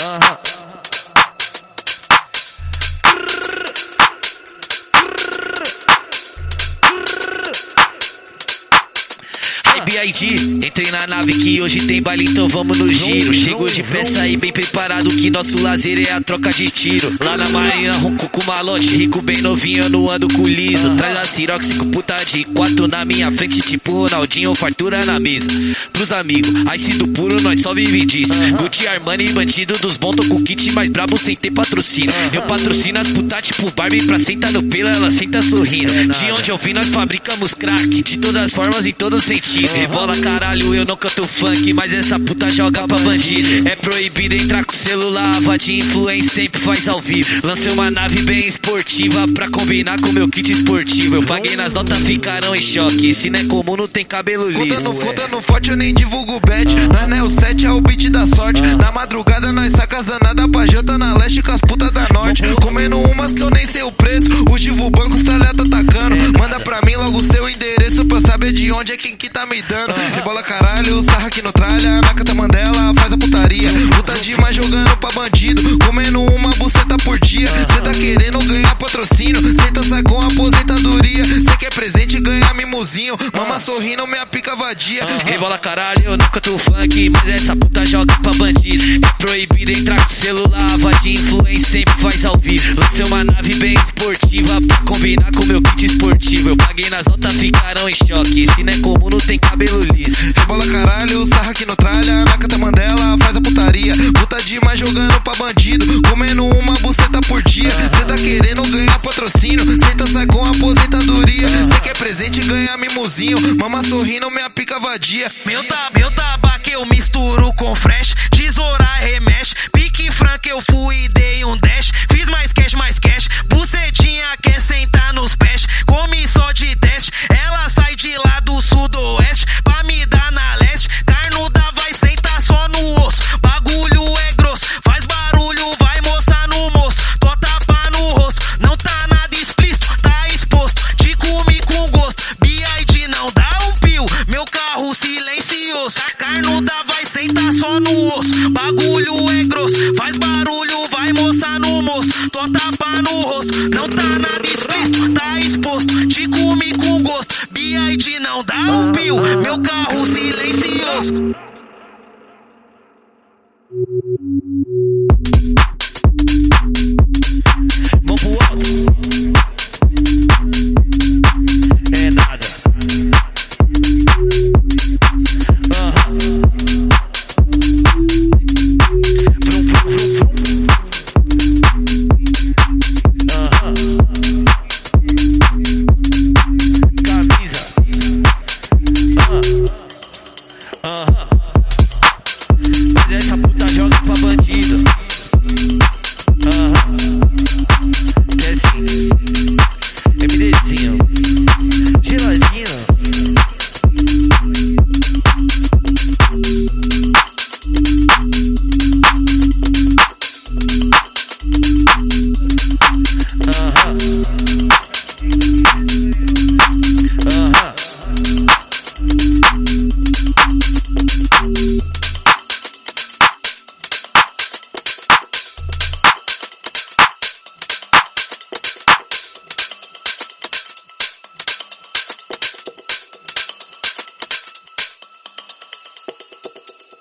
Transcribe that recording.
BID, entrei na nave que hoje tem baile, então vamos no giro. Chegou de peça aí bem preparado que nosso lazer é a troca de tiro. Lá na marina ronco com malote, rico bem novinho, eu não ando com liso. Traz a Cirox com puta de 4 na minha frente, tipo Ronaldinho, fartura na mesa. Pros amigos, Ice do puro, nós só vive disso. Gucci, Armani, bandido dos bons, tô com kit mais brabo sem ter patrocínio. Eu patrocino as putas tipo Barbie pra sentar no pelo, ela senta sorrindo. De onde eu vim nós fabricamos crack, de todas as formas, em todo sentido. Rebola caralho, eu não canto funk, mas essa puta joga pra bandido. É proibido entrar com celular, ava de influência sempre faz ao vivo. Lancei uma nave bem esportiva pra combinar com meu kit esportivo. Eu paguei nas notas, ficaram em choque. Se não é comum, não tem cabelo liso. Contando forte, eu nem divulgo bad. Nós não é o 7, é o beat da sorte. Na madrugada nós saca as danadas pra janta na leste com as putas da norte. Comendo umas que eu nem sei o preço. O Givo Banco, os talhata atacando. Manda pra mim logo o seu endereço pra saber de onde é quem que tá me dando. Rebola caralho, sarra aqui no tralha. Na cata Mandela, faz a putaria. Puta demais jogando pra bandido. Comendo uma buceta por dia. Cê tá querendo ganhar patrocínio. Senta sai com aposentadoria. Cê quer presente, ganha mimosinho. Mama sorrindo, minha pica vadia. Rebola caralho, eu não canto funk, mas essa puta joga pra bandido. É proibido entrar com celular, ava de influência sempre faz ao vivo. Lancei uma nave bem esportiva pra combinar com meu kit esportivo. Eu paguei nas notas, ficaram em choque. Se não é comum, não tem cabelo liso. Rebola caralho, sarra aqui no tralha. Na cata Mandela, faz a putaria. Puta demais jogando pra bandido. Comendo uma buceta por dia. Cê tá querendo ganhar patrocínio. Senta sai com aposentadoria. Cê quer presente, ganha mimosinho. Mama sorrindo, minha pica vadia. Meu tabaco eu misturo com fresh. Tesoura remexe. Pique franca eu fui e dei um dash. Fiz mais cash. Bucetinha quer sentar nos pés. Come só de teste. Ela sai de lá do sudoeste pra me dar na leste. Carnuda vai sentar só no osso. Bagulho é grosso. Faz barulho, vai moçar no moço. Tô tapa no rosto. Não tá nada explícito, tá exposto. Te comi com gosto. BID não dá um pio. Meu carro silencioso. Carnuda vai sentar só no osso. Bagulho é grosso. Faz barulho, vai moçar no moço. Tô tapa no rosto. Não tá nada explícito, tá exposto. Te comi com gosto. BID não dá um pio. Meu carro silencioso. Vamos pro alto. É nada. Camisa. Mas essa puta joga pra bandido. Quer sim. MDzinho. Geladinho.